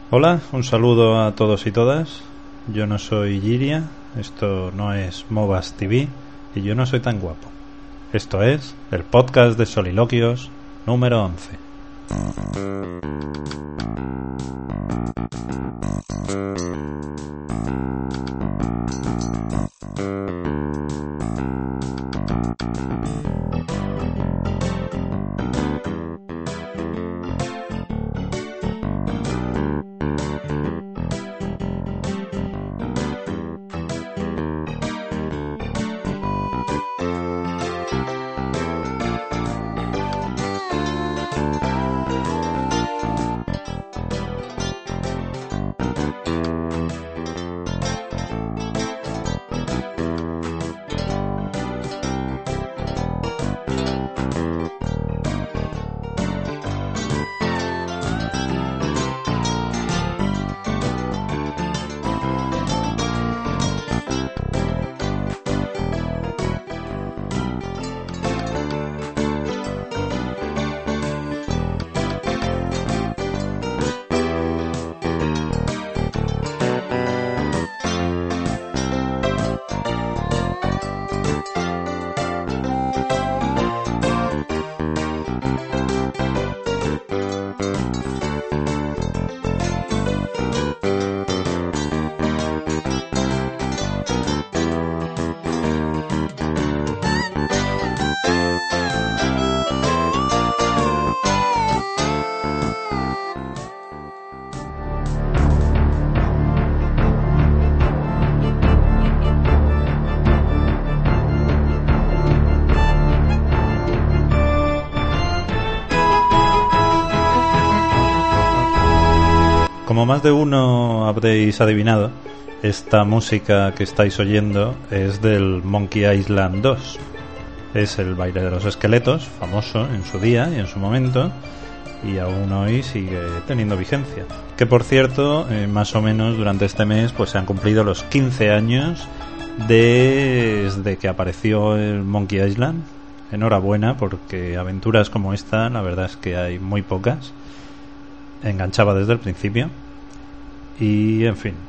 Hola, un saludo a todos y todas. Yo no soy Giria, esto no es Movas TV y yo no soy tan guapo. Esto es el podcast de Soliloquios número 11. Como más de uno habréis adivinado, esta música que estáis oyendo es del Monkey Island 2. Es el baile de los esqueletos, famoso en su día y en su momento, y aún hoy sigue teniendo vigencia. Que por cierto, más o menos durante este mes pues se han cumplido los 15 años desde que apareció el Monkey Island. Enhorabuena, porque aventuras como esta la verdad es que hay muy pocas. Enganchaba desde el principio. Y en fin,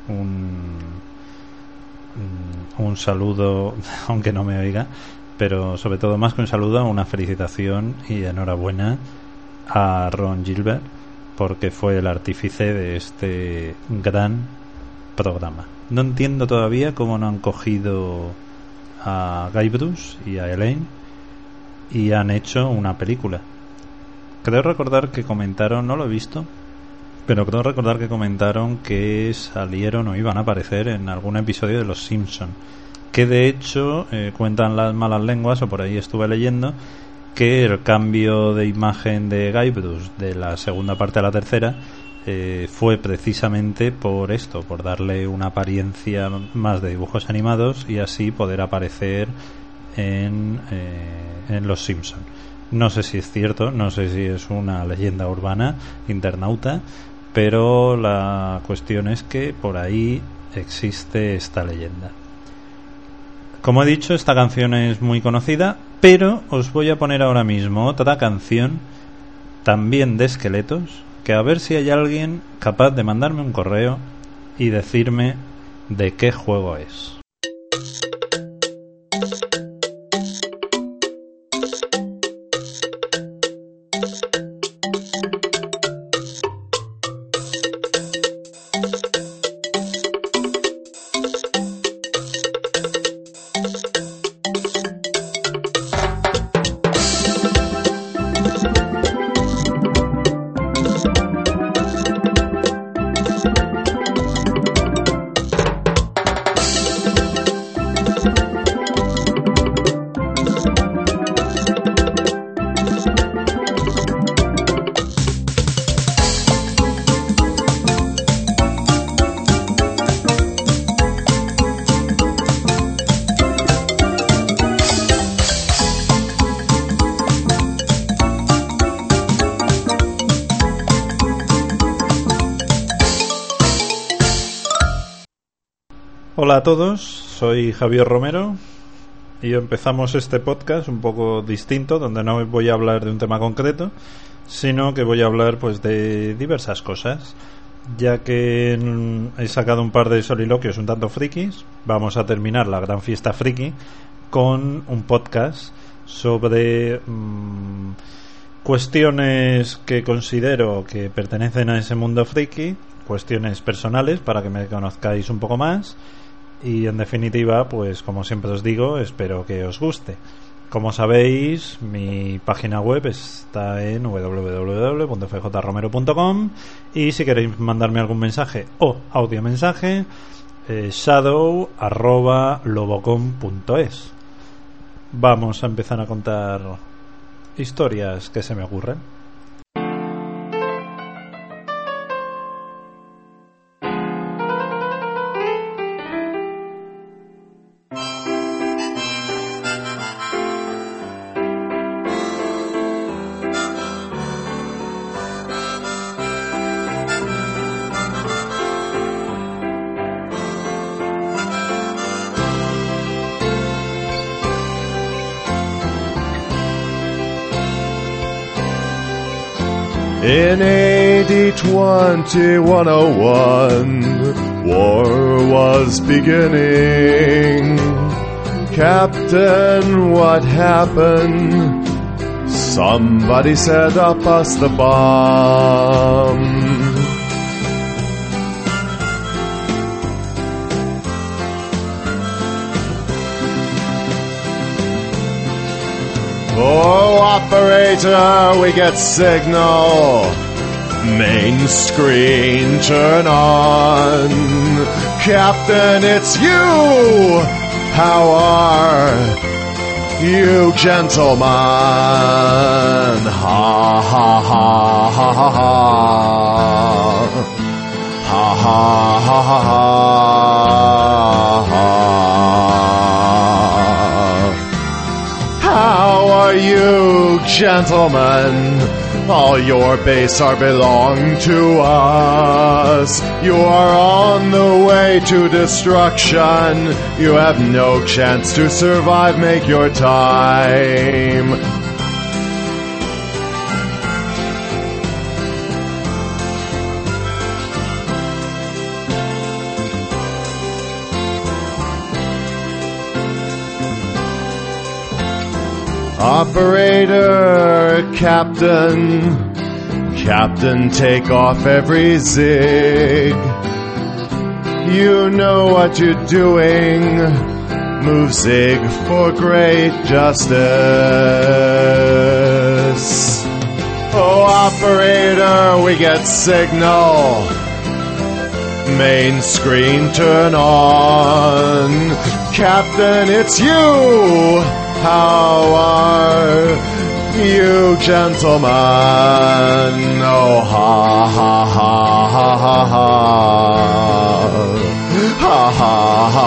un saludo, aunque no me oiga, pero sobre todo más que un saludo, una felicitación y enhorabuena a Ron Gilbert, porque fue el artífice de este gran programa. No entiendo todavía cómo no han cogido a Guybrush y a Elaine y han hecho una película. Creo recordar que comentaron, no lo he visto, pero creo recordar que comentaron que salieron o iban a aparecer en algún episodio de Los Simpson, que de hecho cuentan las malas lenguas, o por ahí estuve leyendo, que el cambio de imagen de Guybrush de la segunda parte a la tercera fue precisamente por esto, por darle una apariencia más de dibujos animados y así poder aparecer en Los Simpson. No sé si es cierto, no sé si es una leyenda urbana, internauta, pero la cuestión es que por ahí existe esta leyenda. Como he dicho, esta canción es muy conocida, pero os voy a poner ahora mismo otra canción también de esqueletos, que a ver si hay alguien capaz de mandarme un correo y decirme de qué juego es. Hola a todos, soy Javier Romero y empezamos este podcast un poco distinto, donde no voy a hablar de un tema concreto, sino que voy a hablar pues de diversas cosas. ya que he sacado un par de soliloquios un tanto frikis, vamos a terminar la gran fiesta friki con un podcast sobre cuestiones que considero que pertenecen a ese mundo friki, cuestiones personales para que me conozcáis un poco más y, en definitiva, pues como siempre os digo, espero que os guste. Como sabéis, mi página web está en www.fjromero.com y si queréis mandarme algún mensaje o audio mensaje, shadow@lobocom.es. Vamos a empezar a contar historias que se me ocurren. In AD 2101, war was beginning. Captain, what happened? Somebody set up us the bomb. Oh, operator, we get signal. Main screen, turn on. Captain, it's you. How are you, gentlemen? Ha, ha, ha, ha, ha, ha. Ha, ha, ha, ha, ha. How are you, gentlemen? All your base are belong to us. You are on the way to destruction. You have no chance to survive. Make your time. Operator, Captain, take off every zig. You know what you're doing. Move zig for great justice. Oh, operator, we get signal. Main screen, turn on. Captain, it's you. How are you, gentlemen? Oh, ha, ha, ha, ha, ha, ha. Ha, ha, ha,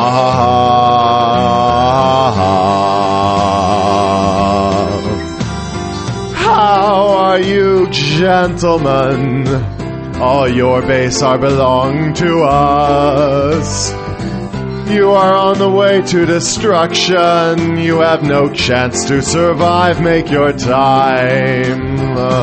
ha, ha. How are you, gentlemen? All your base are belong to us. You are on the way to destruction. You have no chance to survive. Make your time.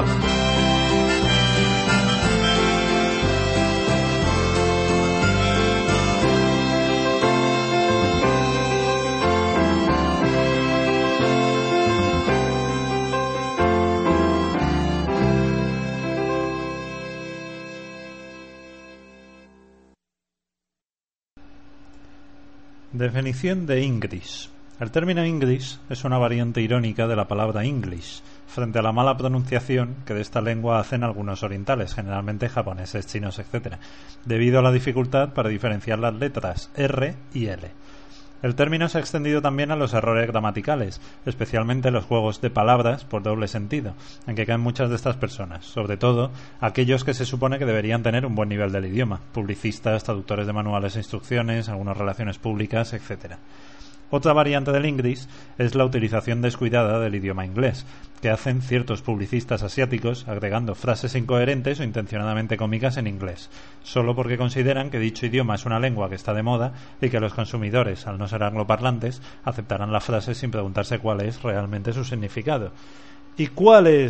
Definición de English. El término English es una variante irónica de la palabra English, frente a la mala pronunciación que de esta lengua hacen algunos orientales, generalmente japoneses, chinos, etc., debido a la dificultad para diferenciar las letras R y L. El término se ha extendido también a los errores gramaticales, especialmente los juegos de palabras por doble sentido, en que caen muchas de estas personas, sobre todo aquellos que se supone que deberían tener un buen nivel del idioma, publicistas, traductores de manuales e instrucciones, algunas relaciones públicas, etc. Otra variante del English es la utilización descuidada del idioma inglés, que hacen ciertos publicistas asiáticos agregando frases incoherentes o intencionadamente cómicas en inglés, solo porque consideran que dicho idioma es una lengua que está de moda y que los consumidores, al no ser angloparlantes, aceptarán la frase sin preguntarse cuál es realmente su significado. ¿Y cuál es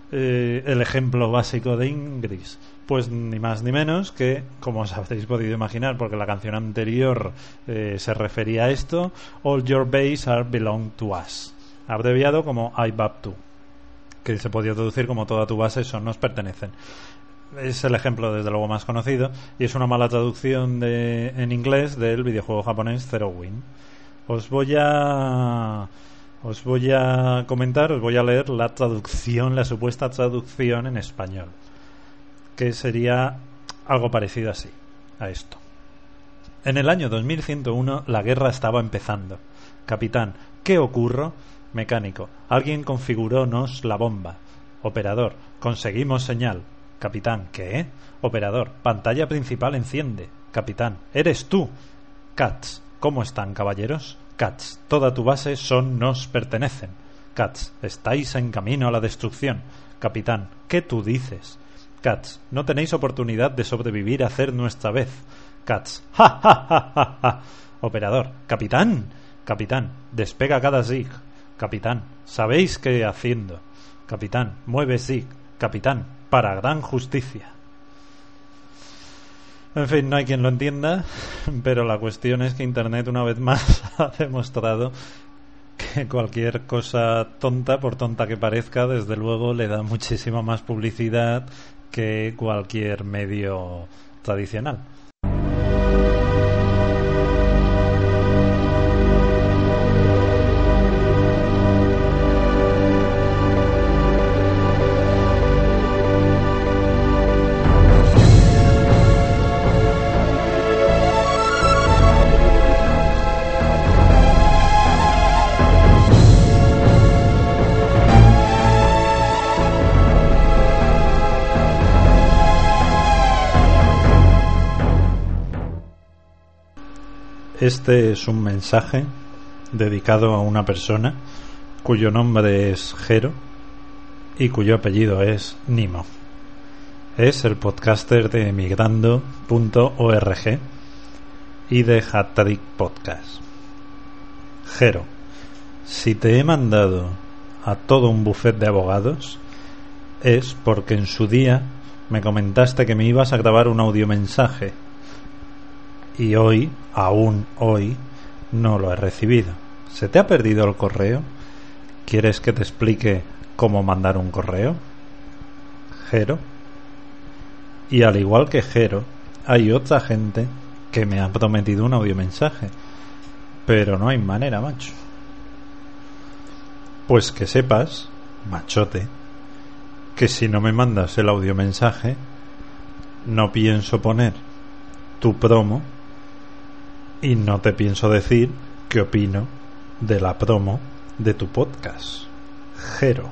el ejemplo básico de Ingress? Pues ni más ni menos que, como os habréis podido imaginar, porque la canción anterior se refería a esto, All Your Base Are Belong to Us, abreviado como IBAP2, que se podía traducir como toda tu base nos pertenecen. Es el ejemplo desde luego más conocido, y es una mala traducción en inglés del videojuego japonés Zero Win. Os voy a comentar, os voy a leer la traducción, la supuesta traducción en español, que sería algo parecido así a esto. En el año 2101 la guerra estaba empezando. Capitán, ¿qué ocurre? Mecánico, alguien configurónos la bomba. Operador, conseguimos señal. Capitán, ¿qué? Operador, pantalla principal enciende. Capitán, eres tú. Cats, ¿cómo están, caballeros? Cats, toda tu base nos pertenecen. Cats, estáis en camino a la destrucción. Capitán, ¿qué tú dices? Cats, no tenéis oportunidad de sobrevivir a hacer nuestra vez. Cats, ¡ja, ja, ja, ja, ja! Operador, capitán. Capitán, despega cada zig. Capitán, ¿sabéis qué haciendo? Capitán, mueve zig. Capitán, para gran justicia. En fin, no hay quien lo entienda, pero la cuestión es que Internet una vez más ha demostrado que cualquier cosa tonta, por tonta que parezca, desde luego le da muchísima más publicidad que cualquier medio tradicional. Este es un mensaje dedicado a una persona cuyo nombre es Jero y cuyo apellido es Nimo. Es el podcaster de Migrando.org y de Hattrick Podcast. Jero, si te he mandado a todo un buffet de abogados es porque en su día me comentaste que me ibas a grabar un audiomensaje. Y hoy, aún hoy, no lo he recibido. ¿Se te ha perdido el correo? ¿Quieres que te explique cómo mandar un correo? Jero. Y al igual que Jero, hay otra gente que me ha prometido un audiomensaje. Pero no hay manera, macho. Pues que sepas, machote, que si no me mandas el audiomensaje, no pienso poner tu promo y no te pienso decir qué opino de la promo de tu podcast. Jero.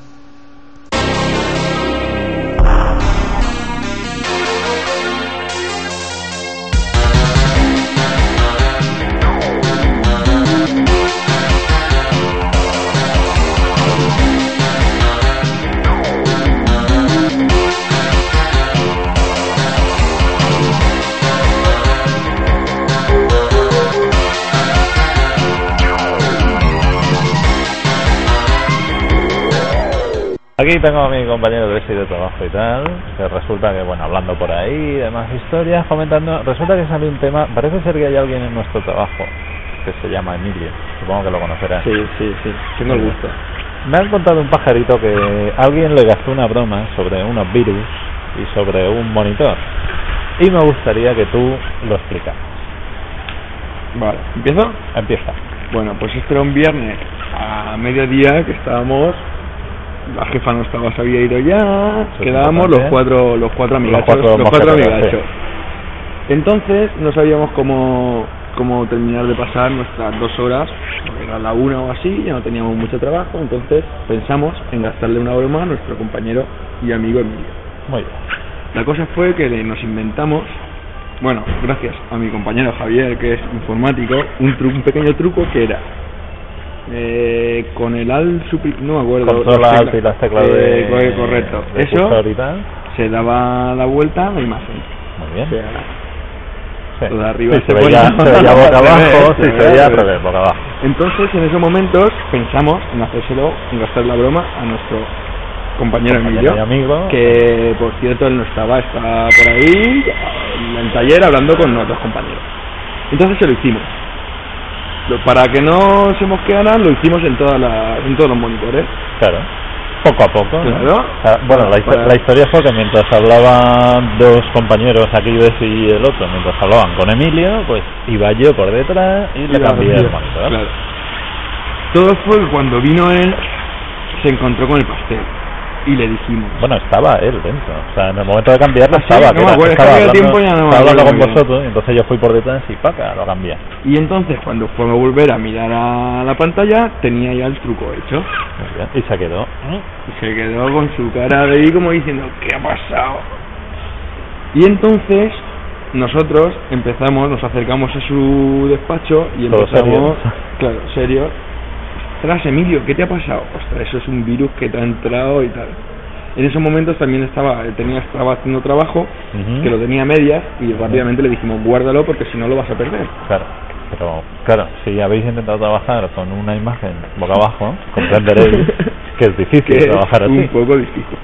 Aquí tengo a mi compañero de trabajo y tal, que resulta que, bueno, hablando por ahí, demás historias, comentando, resulta que sale un tema, parece ser que hay alguien en nuestro trabajo que se llama Emilio, supongo que lo conocerás. Sí, tengo el gusto. Me han contado un pajarito que alguien le gastó una broma sobre unos virus y sobre un monitor, y me gustaría que tú lo explicaras. Vale, ¿empiezo? Empieza. Bueno, pues este era un viernes a mediodía que estábamos... La jefa no estaba, se había ido ya. Quedábamos los cuatro amigachos. Los cuatro amigachos. Sí. Entonces no sabíamos cómo terminar de pasar nuestras 2 horas, porque era la 1 o así, ya no teníamos mucho trabajo. Entonces pensamos en gastarle una broma a nuestro compañero y amigo Emilio. Muy bien. La cosa fue que nos inventamos, bueno, gracias a mi compañero Javier, que es informático, un pequeño truco que era... con el Alt no me acuerdo, control Alt y las teclas de correcto, de eso se daba la vuelta a la imagen. Muy bien. O sea, sí. Todo de arriba sí, se veía boca abajo, sí, se veía al revés, boca abajo. Entonces en esos momentos pensamos en hacérselo, en gastar la broma a nuestro compañero Emilio, y amigo, que por cierto él no estaba por ahí en el taller hablando con otros compañeros. Entonces se lo hicimos. Para que no se mosquearan, lo hicimos en todos los monitores. Claro, poco a poco. Claro. Bueno, la historia fue que mientras hablaban dos compañeros, Aquiles y el otro, mientras hablaban con Emilio, pues iba yo por detrás y le cambié el monitor. Claro. Todo fue que cuando vino él, se encontró con el pastel. Y le dijimos... Bueno, estaba él dentro. O sea, en el momento de cambiarlo estaba. No me acuerdo, estaba hablando con vosotros, y entonces yo fui por detrás y ¡paca! Lo cambié. Y entonces, cuando fue a volver a mirar a la pantalla, tenía ya el truco hecho. Muy bien. Y se quedó. Y se quedó con su cara de ahí como diciendo, ¿qué ha pasado? Y entonces, nosotros nos acercamos a su despacho y empezamos... Claro, serio. Ostras, Emilio, ¿qué te ha pasado? Ostras, eso es un virus que te ha entrado y tal. En esos momentos también estaba haciendo trabajo, que lo tenía a medias, y rápidamente le dijimos, guárdalo porque si no lo vas a perder. Claro, pero claro, si habéis intentado trabajar con una imagen boca abajo, comprenderéis que es difícil trabajar así. Un poco difícil.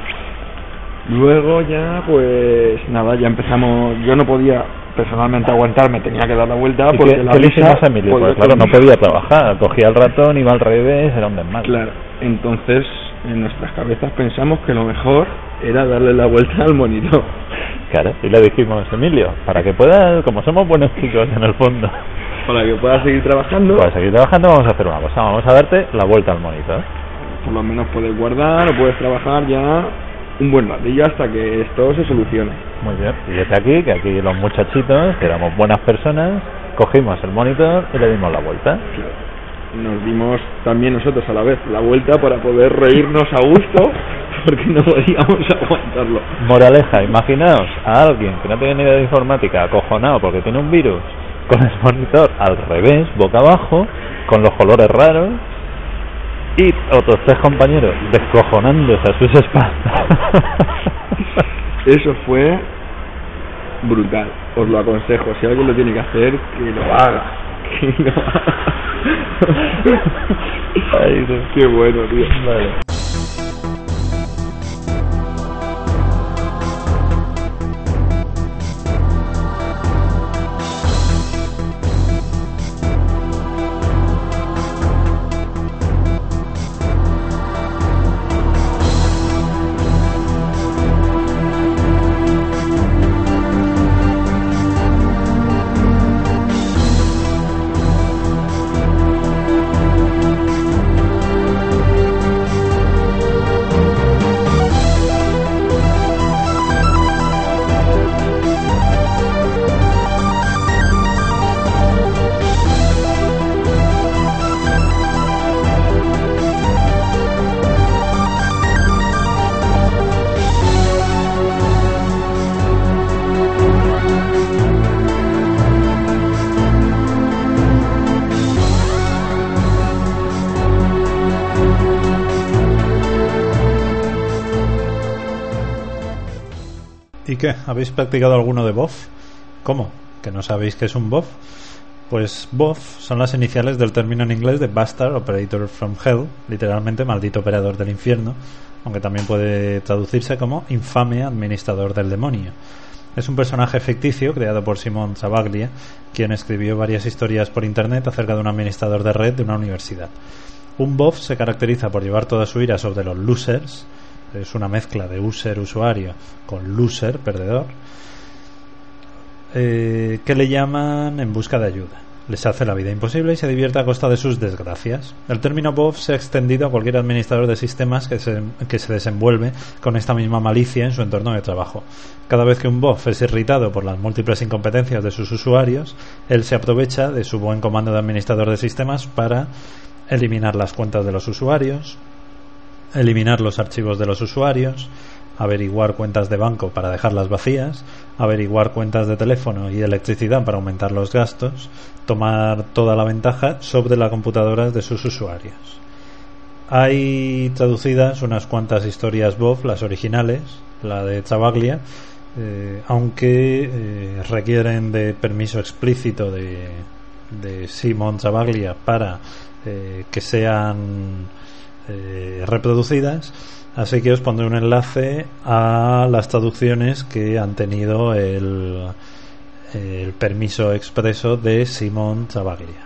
Luego ya, pues nada, ya empezamos. Yo no podía personalmente aguantarme, tenía que dar la vuelta porque ¿Qué le hicimos a Emilio? Pues claro, no podía trabajar, cogía el ratón, iba al revés, era un desmadre. Claro, entonces en nuestras cabezas pensamos que lo mejor era darle la vuelta al monitor. Claro, y le dijimos, Emilio, para que puedas, como somos buenos chicos en el fondo, para que puedas seguir trabajando, vamos a hacer una cosa, vamos a darte la vuelta al monitor. Por lo menos puedes guardar o puedes trabajar ya un buen ratillo hasta que esto se solucione. Muy bien, y desde aquí, que aquí los muchachitos, que éramos buenas personas, cogimos el monitor y le dimos la vuelta. Claro. Nos dimos también nosotros a la vez la vuelta para poder reírnos a gusto, porque no podíamos aguantarlo. Moraleja, imaginaos a alguien que no tiene ni idea de informática, acojonado porque tiene un virus, con el monitor al revés, boca abajo, con los colores raros, y otros 3 compañeros descojonándose a sus espaldas. Eso fue brutal, os lo aconsejo. Si alguien lo tiene que hacer, que lo haga. Ay, qué bueno, tío. Vale. ¿Y qué? ¿Habéis practicado alguno de BOF? ¿Cómo? ¿Que no sabéis qué es un BOF? Pues BOF son las iniciales del término en inglés de Bastard Operator from Hell, literalmente maldito operador del infierno, aunque también puede traducirse como infame administrador del demonio. Es un personaje ficticio creado por Simon Zavaglia, quien escribió varias historias por internet acerca de un administrador de red de una universidad. Un BOF se caracteriza por llevar toda su ira sobre los losers. Es una mezcla de user, usuario, con loser, perdedor, que le llaman en busca de ayuda. Les hace la vida imposible y se divierte a costa de sus desgracias. El término BOF se ha extendido a cualquier administrador de sistemas que se desenvuelve con esta misma malicia en su entorno de trabajo. Cada vez que un BOF es irritado por las múltiples incompetencias de sus usuarios, él se aprovecha de su buen comando de administrador de sistemas para eliminar las cuentas de los usuarios, eliminar los archivos de los usuarios, averiguar cuentas de banco para dejarlas vacías, averiguar cuentas de teléfono y electricidad para aumentar los gastos, tomar toda la ventaja sobre las computadoras de sus usuarios. Hay traducidas unas cuantas historias BOF, las originales, la de Zavaglia, aunque requieren de permiso explícito de Simon Zavaglia para que sean reproducidas, así que os pondré un enlace a las traducciones que han tenido el permiso expreso de Simón Chavaglia.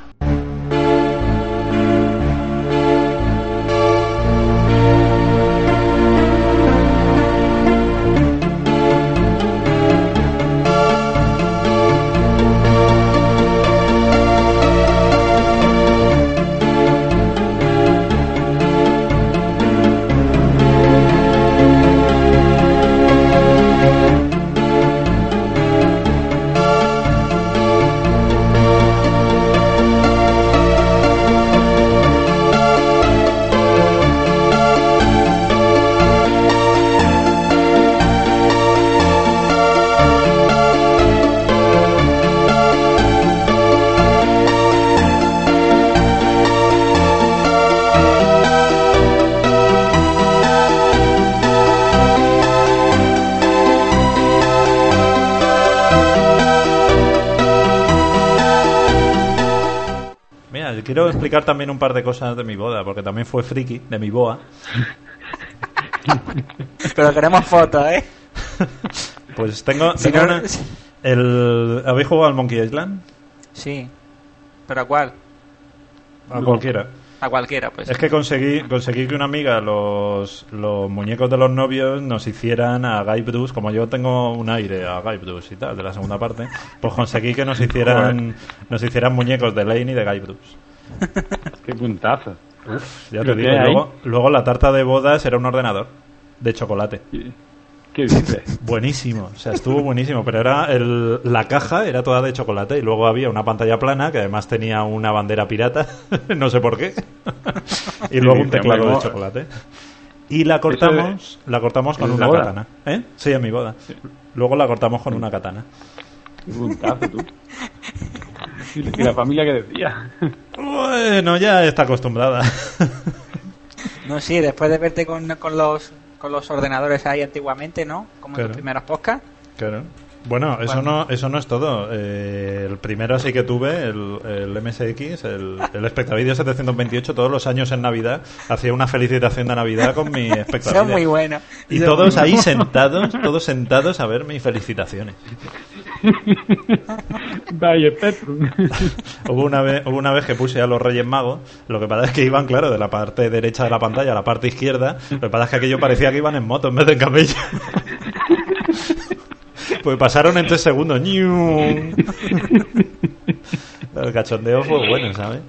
Quiero explicar también un par de cosas de mi boda, porque también fue friki, de mi boa. Pero queremos fotos, ¿eh? Pues tengo una... ¿Habéis jugado al Monkey Island? Sí. ¿Pero a cuál? A cualquiera. A cualquiera, pues. Es que conseguí que una amiga, los muñecos de los novios, nos hicieran a Guy Bruce, como yo tengo un aire a Guy Bruce y tal, de la segunda parte, pues conseguí que nos hicieran muñecos de Lane y de Guy Bruce. Qué puntazo. Uf, ya te digo. Luego la tarta de bodas era un ordenador de chocolate. ¿Qué dices? Buenísimo, o sea, estuvo buenísimo, pero era la caja era toda de chocolate y luego había una pantalla plana que además tenía una bandera pirata, no sé por qué, y luego un teclado de chocolate. Y la cortamos con una katana. Sí, en mi boda. Sí. Luego la cortamos con una katana. Qué puntazo, tú. ¿Y la familia qué decía? Bueno, ya está acostumbrada. No, sí, después de verte con los ordenadores ahí antiguamente, ¿no? Como en los primeros podcasts. Claro. Bueno, eso no es todo. El primero sí que tuve, el MSX, el Spectravideo 728, todos los años en Navidad hacía una felicitación de Navidad con mi Spectravideo. Son muy buenos. Y todos ahí todos sentados a ver mis felicitaciones. Vaya, Petrum. Hubo una vez que puse a los Reyes Magos, lo que pasa es que iban, claro, de la parte derecha de la pantalla a la parte izquierda, lo que pasa es que aquello parecía que iban en moto en vez de en camello. Pues pasaron en 3 segundos. El cachondeo fue bueno, ¿sabes?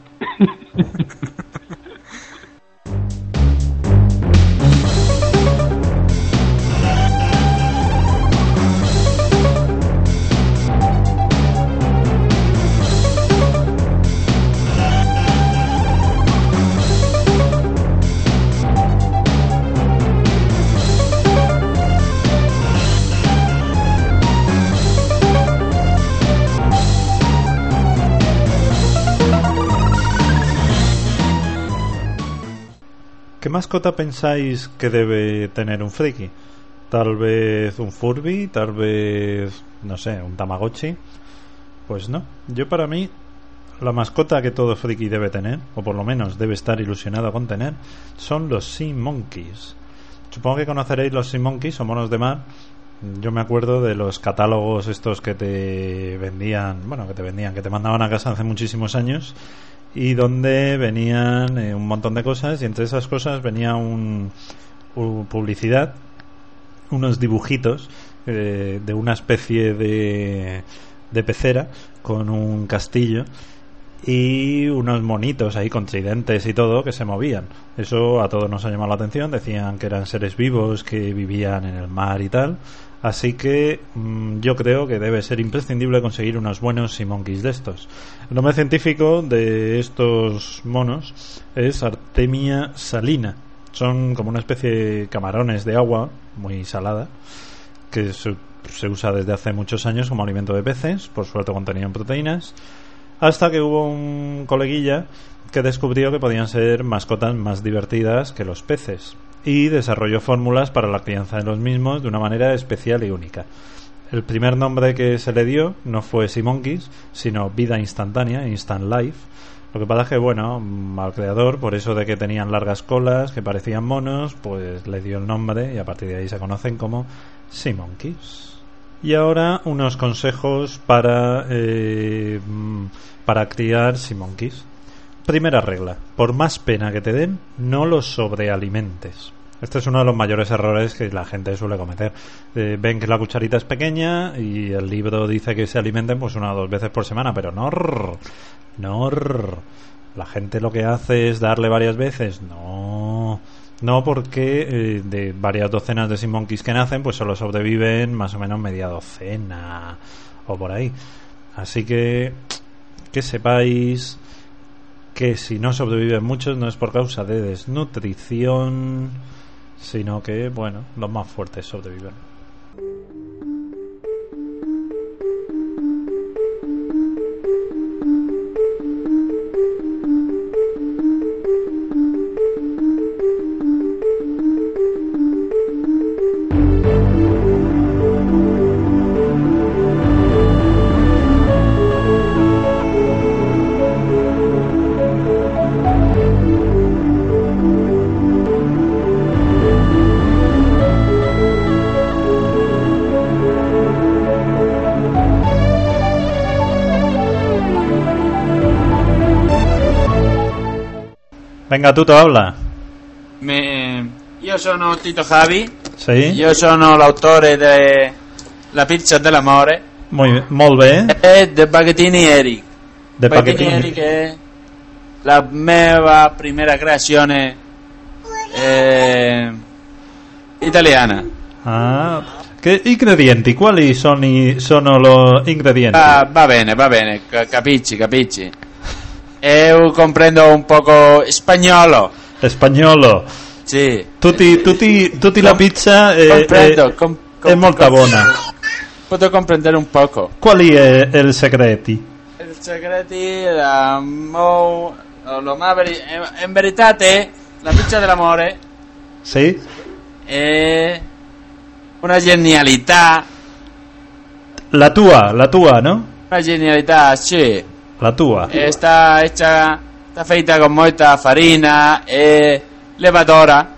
¿Qué mascota pensáis que debe tener un friki? Tal vez un Furby, tal vez, no sé, un Tamagotchi. Pues no, yo para mí la mascota que todo friki debe tener, o por lo menos debe estar ilusionado con tener, son los Sea Monkeys. Supongo que conoceréis los Sea Monkeys o monos de mar. Yo me acuerdo de los catálogos estos que te vendían, que te mandaban a casa hace muchísimos años, y donde venían un montón de cosas, y entre esas cosas venía publicidad, unos dibujitos de una especie de pecera con un castillo y unos monitos ahí con tridentes y todo que se movían. Eso a todos nos ha llamado la atención. Decían que eran seres vivos que vivían en el mar y tal. Así que yo creo que debe ser imprescindible conseguir unos buenos Sea Monkeys de estos. El nombre científico de estos monos es Artemia salina. Son como una especie de camarones de agua muy salada que se usa desde hace muchos años como alimento de peces. Por suerte contenían proteínas, hasta que hubo un coleguilla que descubrió que podían ser mascotas más divertidas que los peces y desarrolló fórmulas para la crianza de los mismos de una manera especial y única. El primer nombre que se le dio no fue Sea Monkeys, sino Vida Instantánea, Instant Life, Lo que pasa es que, bueno, al creador, por eso de que tenían largas colas, que parecían monos, pues le dio el nombre y a partir de ahí se conocen como Sea Monkeys. Y ahora unos consejos para criar Sea Monkeys. Primera regla: por más pena que te den, no los sobrealimentes. Este es uno de los mayores errores que la gente suele cometer. Ven que la cucharita es pequeña y el libro dice que se alimenten pues 1 o 2 veces por semana, pero no. La gente lo que hace es darle varias veces. No, porque de varias docenas de Sea Monkeys que nacen, pues solo sobreviven más o menos media docena o por ahí. Así que sepáis que si no sobreviven muchos no es por causa de desnutrición, sino que, bueno, los más fuertes sobreviven. Venga, tu habla. Io sono Tito Javi. Sì. Io sono l'autore de La pizza dell'amore. Molt bé. E de Spaghettini Eric. De Spaghettini Eric è la mia prima creazione italiana. Ah, che ingredienti? Quali sono gli ingredienti? Va bene, capisci. Eu comprendo un poco spagnolo. Spagnolo. Sì. Tutti la pizza è molto buona. Posso comprendere un poco. Quali è il segreti? Il segreto in verità la pizza dell'amore. Sì. È una genialità. La tua, no? Una genialità, sì. La tua. Está feita con molta farina e levadora.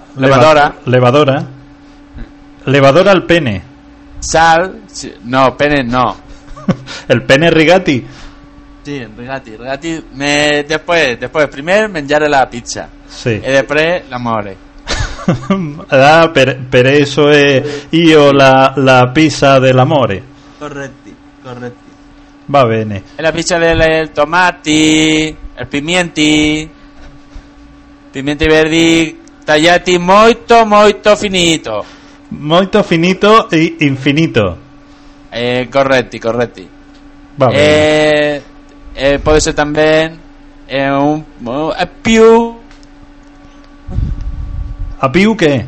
Levadora al pene. Sal, sì, no, pene no. El pene rigati. Sì, rigati. Después primero mangiare la pizza. Sì. E després l'amore. Per eso io la pizza dell'amore. Corretti. Va bene. E la pizza del tomati, il pimienti verdi tagliati molto finito. Molto finito e infinito. Corretti. Va bene. Può essere también più. ¿A più qué?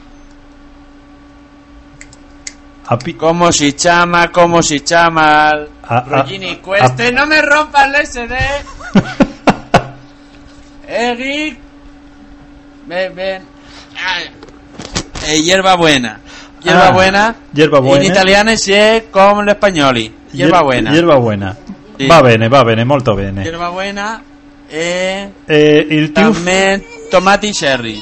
¿Cómo si llama? Roggini, queste no me rompas el SD. Eric. Ven. Hierba buena. In italiano si è come l'espagnoli. Hierba buena. Sì. Va bene, molto bene. Hierba buena e il también tomati cherry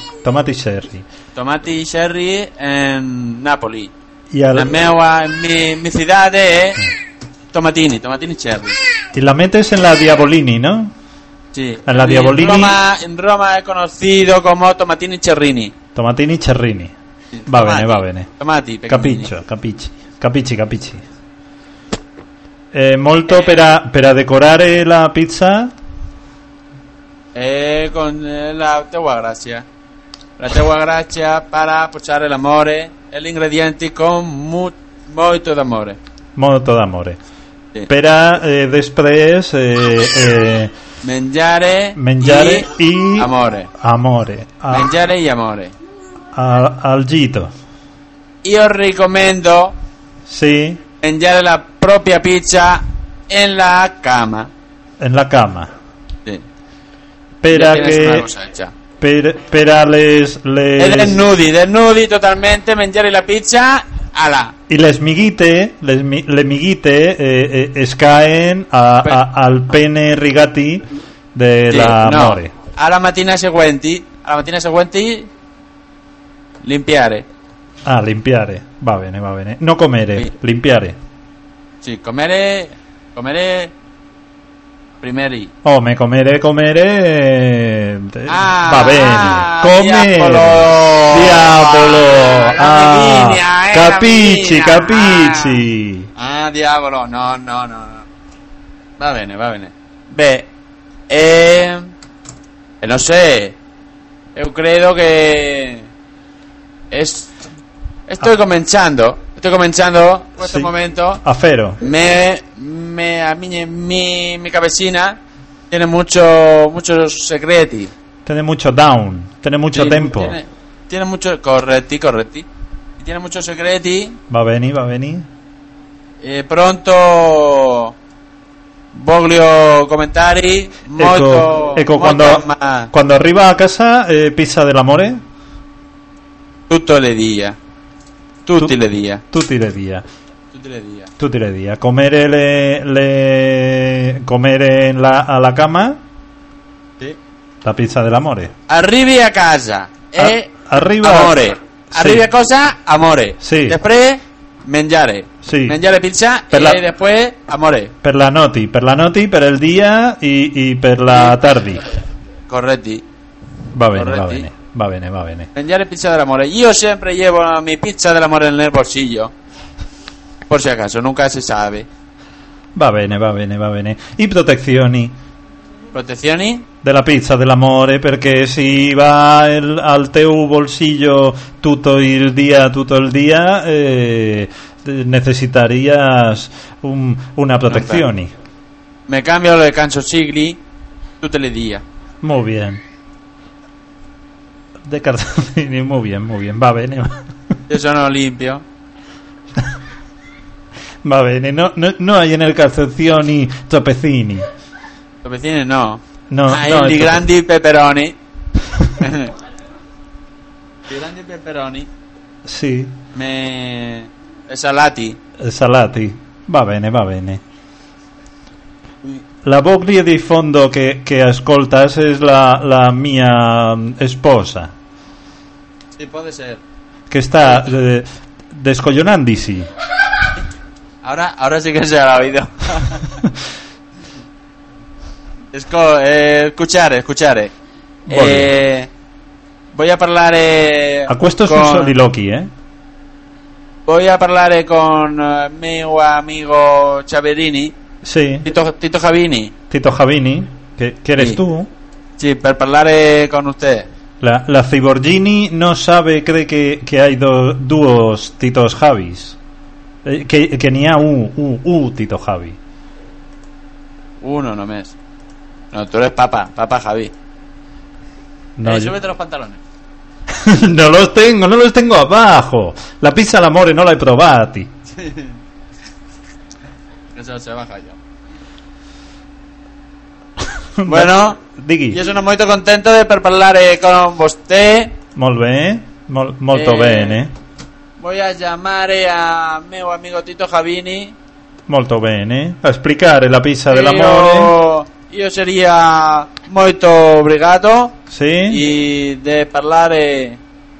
in Napoli. La mi ciudad è tomatini cherry. Y la metes en la Diabolini, ¿no? Sí. En la Diabolini. En Roma es conocido como tomatini cherrini. Sí, va bene. Tomati Capisci. Molto per decorare la pizza? Con la tegua gracia. La tegua gracia para posare l'amore e gli ingredienti con molto d'amore. Sì. Per després mangiare y amore. Mangiare y amore. Al gito. Io recomiendo mangiare la propria pizza en la cama. Sì. Per les desnudi totalmente mangiare la pizza y le miguite es caen al pene rigati dell'amore. No. Alla mattina seguente limpiare. Ah, limpiare. Va bene. No comere, Sì. limpiare. Sì, comere primeri. Comere. Va bene. Comere. Diavolo. Capisci. Ah, diavolo. No. Va bene. Beh, non so. Io credo che estoy comenzando questo Sì. momento. Afero. Mi cabecina tiene muchos secreti. Tiene mucho down. Tiene mucho Sì, tempo. Tiene mucho corretti. Tiene muchos secreti. Va bene. Pronto voglio commentari molto quando arriva a casa pizza dell'amore tutti le dia. tutti le dia comere alla cama. Sì. La pizza dell'amore. Arrivi a casa e arriva amore. Sì. Arrivi a cosa? Amore. Sì. Després mangiare. Sì. Mangiare pizza Per e la- després amore. per la noti, per il dia e per la tardi. Corretti. Va bene. Mangiare pizza dell'amore. Io sempre llevo la mia pizza dell'amore nel bolsillo. Por si acaso, nunca se sabe. Va bene. I protezioni Protezioni? della pizza dell'amore, perché si va al teu bolsillo tutto il dia necessitarías una protezione. Me cambio le calzoncilli tutte le dia. Muy bien. De calzoncini, muy bien. Va bene. Io sono limpio. Va bene. No hay en el calzoncini tropezini. Tropezini no. No, Di è grandi peperoni. Di grandi peperoni. Sì. Salati. Salati. Va bene. La voce di fondo che ascoltas es la mia sposa, Sì, può essere. che sta descollonandisi. Ahora sí que se ha oído. Escuchare. Voy a parlare. A questo è un soliloqui, Voy a parlare con mio amigo Ciaverini. Sì. Tito Javini. Tito Javini, che eres Sì. tu. Sì, per parlare con usted. La Ciborgini no sabe, cree que hay dos Titos Javis. Que ni ha un Tito Javi. Uno només. No, tú eres Papa Javi. No, yo- Súbete los pantalones. no los tengo abajo. La pizza all'amore no la he provati. Eso se baja yo. Bueno, Digui. io sono molto contento per parlare con vostè. Molt bé, molto bene, Voy a chiamare a mio amigo Tito Javini. molto bene. A spiegare la pizza dell'amore. Io seria molto obrigado Sì? y de parlare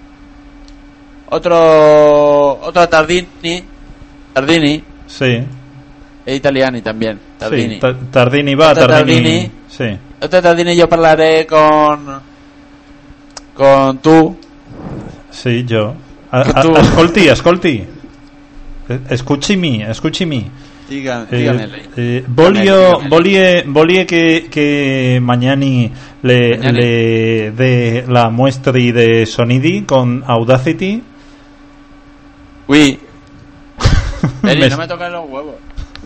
otro Tardini Sì. e italiani también. Tardini. Sì, Tardini va, Otro Tardini. Sì. Otro Tardini yo parlaré con tu. Sì, io. Tu. Ascolti. Escúchimi. Dígame lei. Volie che Magnani le dé la muestra de sonidi con Audacity. Oui. Eri, Me- no me toques los huevos.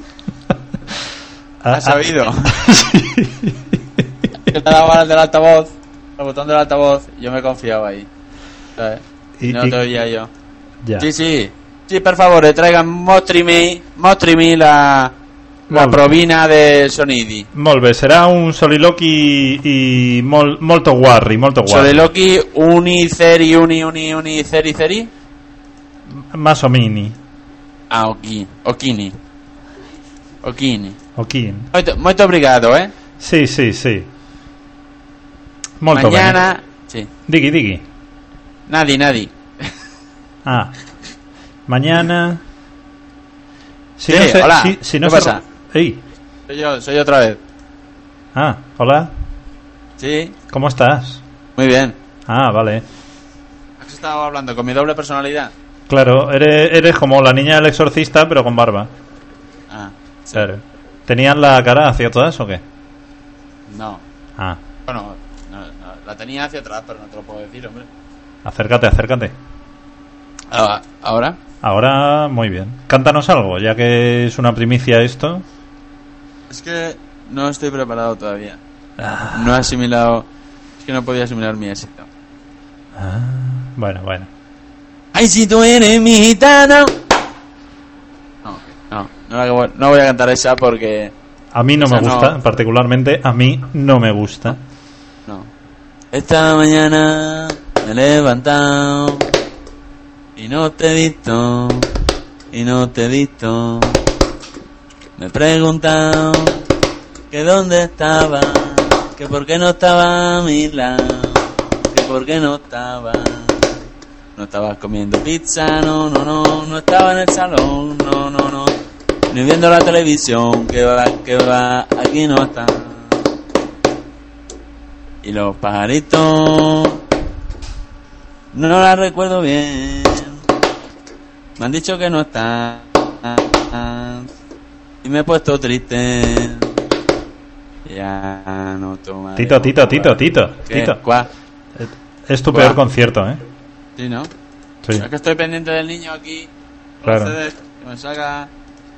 Ah, ¿Has oído? Sí. Que te daba el del altavoz, el botón del altavoz, yo me confiaba ahí. ¿Sabes? Y- No y- te oía yo. Ya. Sí, per favore, traigan mostrimi la Molt bé. provina de sonidi. Molt bé, serà un soliloqui i molto guarri. Soliloqui uni ceri. Más o mini. Ah, Okini. Okin. Molto obrigado, Sì. Molto mañana... bene. Sí. Digui. Nadie. Ah. Mañana... Si Sí, no se, hola. si no ¿Qué pasa? Ey. Soy yo otra vez. Ah, hola. Sí, ¿Cómo estás? muy bien. Ah, vale. ¿Has estado hablando con mi doble personalidad? Claro, eres como la niña del exorcista, pero con barba. Ah, sí. Claro. ¿Tenías la cara hacia atrás o qué? No. Ah, Bueno, no, la tenía hacia atrás, pero no te lo puedo decir, hombre. acércate. ¿Ahora? Ahora, muy bien. Cántanos algo, ya que es una primicia esto. Es que no estoy preparado todavía. No he asimilado... Es que no podía asimilar mi éxito. Bueno. ¡Ay, si tú eres mi gitano! No voy a cantar esa porque... A mí no O sea, me gusta, no. particularmente a mí no me gusta. No. Esta mañana me he levantado y no te he visto. Me he preguntado que dónde estaba, que por qué no estaba a mi lado, que por qué no estaba. No estabas comiendo pizza, no estaba en el salón, no, ni viendo la televisión, que va, aquí no está. Y los pajaritos, no la recuerdo bien, me han dicho que no están, y me he puesto triste. Ya no tomaré. Tito. ¿Qué? ¿Cuál? Es tu Buah. peor concierto, ¿eh? Sí, ¿no? Sí. Es que estoy pendiente del niño aquí. Claro. CDs, que me salga.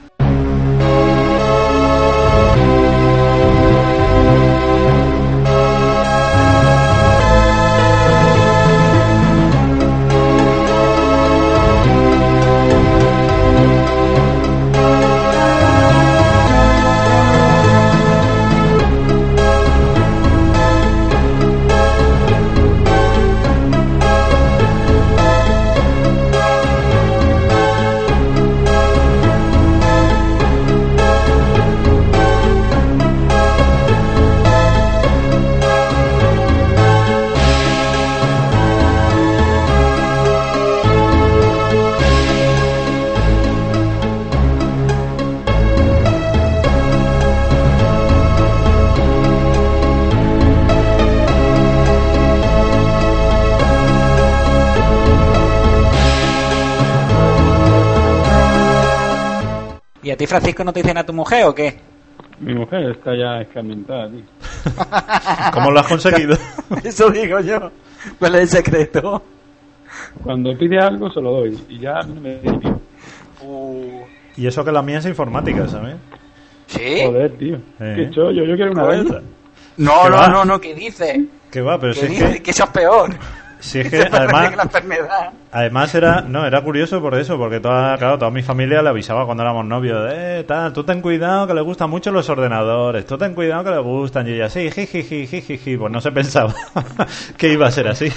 ¿Y a ti, Francisco, no te dicen a tu mujer o qué? Mi mujer está ya escarmentada, tío. ¿Cómo lo has conseguido? Eso digo yo. ¿Cuál es el secreto? Cuando pide algo se lo doy y ya no me dice, tío. Y eso que la mía es informática, ¿sabes? ¿Sí? Joder, tío. Qué chollo, yo quiero una Joder. venta. No, ¿qué dices? Que va, pero ¿Qué si es dices? que... Que eso es peor. Si es que Eso parece además... que la enfermedad. Además era curioso por eso, porque toda mi familia le avisaba cuando éramos novios, tal, tú ten cuidado que le gustan mucho los ordenadores, tú ten cuidado que le gustan, y ella, sí, jiji, pues no se pensaba que iba a ser así.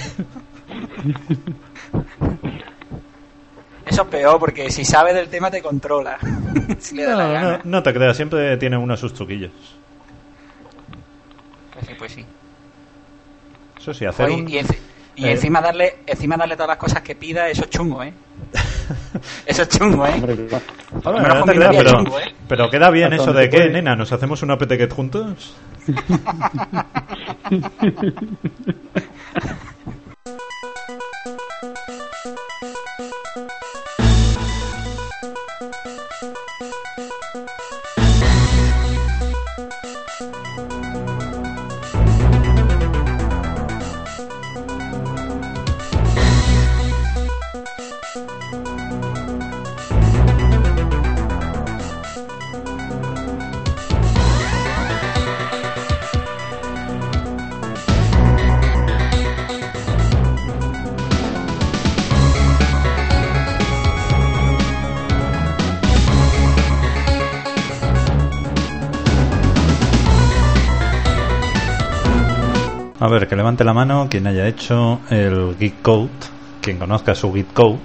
Eso es peor, porque si sabes del tema te controla. Si le da la gana. No te creas, siempre tiene uno sus truquillos. Pues sí. Eso sí, hacer Oye, un... y encima darle todas las cosas que pida, eso es chungo, ¿eh? Eso es chungo, ¿eh? Hombre, claro. Ahora, Menos no con te mi creas, novia pero, chungo, ¿eh? pero queda bien Hasta eso donde de se que, puede. nena, ¿nos hacemos una petequet juntos? A ver, que levante la mano quien haya hecho el Git Code, quien conozca su Git Code.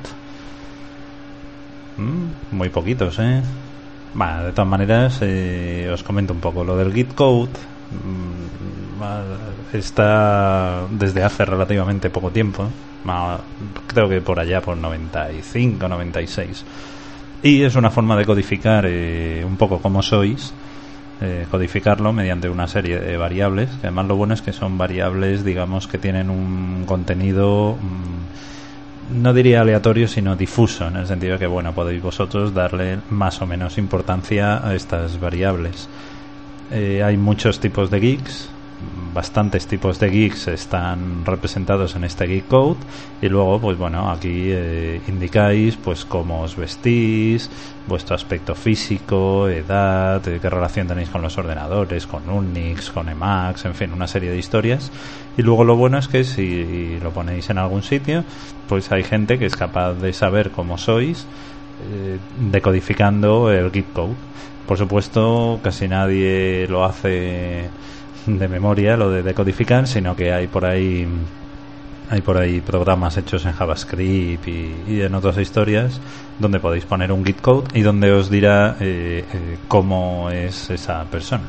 Muy poquitos, ¿eh? Bueno, de todas maneras, os comento un poco. Lo del Git Code, está desde hace relativamente poco tiempo, creo que por allá por 95, 96, y es una forma de codificar un poco como sois, codificarlo mediante una serie de variables, que además lo bueno es que son variables, digamos, que tienen un contenido no diría aleatorio, sino difuso, en el sentido de que, bueno, podéis vosotros darle más o menos importancia a estas variables. Hay muchos tipos de geeks, bastantes tipos de geeks están representados en este geek code, y luego, pues bueno, aquí indicáis pues cómo os vestís, vuestro aspecto físico, edad, qué relación tenéis con los ordenadores, con Unix, con Emacs, en fin, una serie de historias. Y luego lo bueno es que si lo ponéis en algún sitio, pues hay gente que es capaz de saber cómo sois, decodificando el geek code. Por supuesto, casi nadie lo hace de memoria, lo de decodificar, sino que hay por ahí programas hechos en JavaScript y en otras historias donde podéis poner un git code y donde os dirá cómo es esa persona.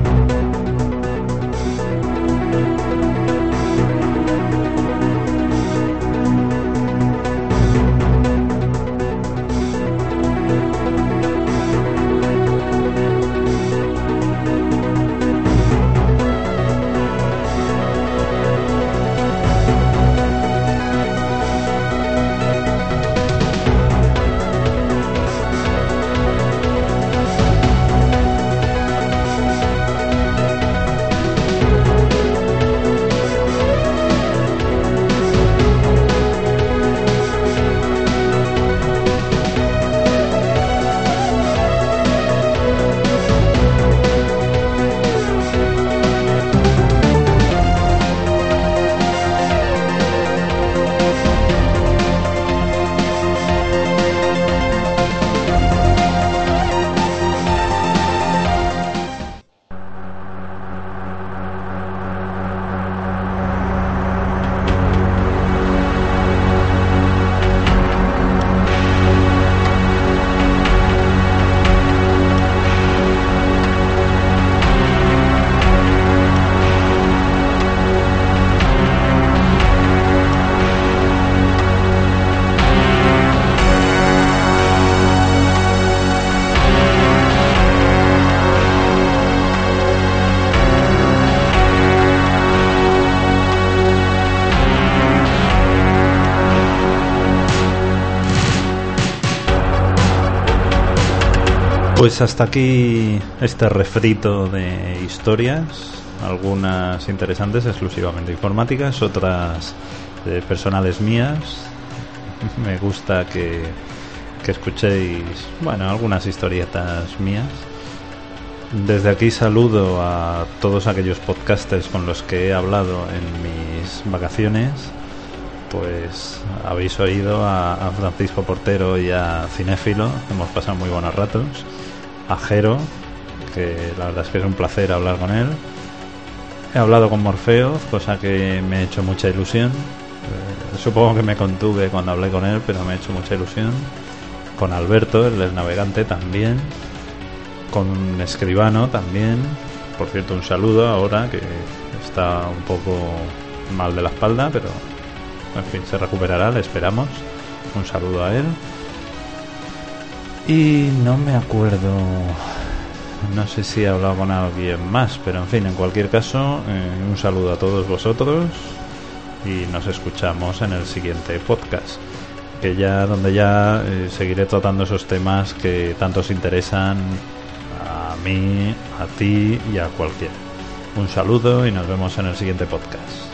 Pues hasta aquí este refrito de historias, algunas interesantes, exclusivamente informáticas, otras personales mías. Me gusta que escuchéis, bueno, algunas historietas mías. Desde aquí saludo a todos aquellos podcasters con los que he hablado en mis vacaciones. Pues habéis oído a Francisco Portero y a Cinéfilo, hemos pasado muy buenos ratos. A Jero, que la verdad es que es un placer hablar con él. He hablado con Morfeo, cosa que me ha hecho mucha ilusión. Supongo que me contuve cuando hablé con él, pero me ha hecho mucha ilusión. Con Alberto, el del navegante, también. Con Escribano también. Por cierto, un saludo ahora, que está un poco mal de la espalda, pero en fin, se recuperará, le esperamos. Un saludo a él. Y no me acuerdo, no sé si he hablado con alguien más, pero en fin, en cualquier caso, un saludo a todos vosotros y nos escuchamos en el siguiente podcast, que donde seguiré tratando esos temas que tanto os interesan a mí, a ti y a cualquiera. Un saludo y nos vemos en el siguiente podcast.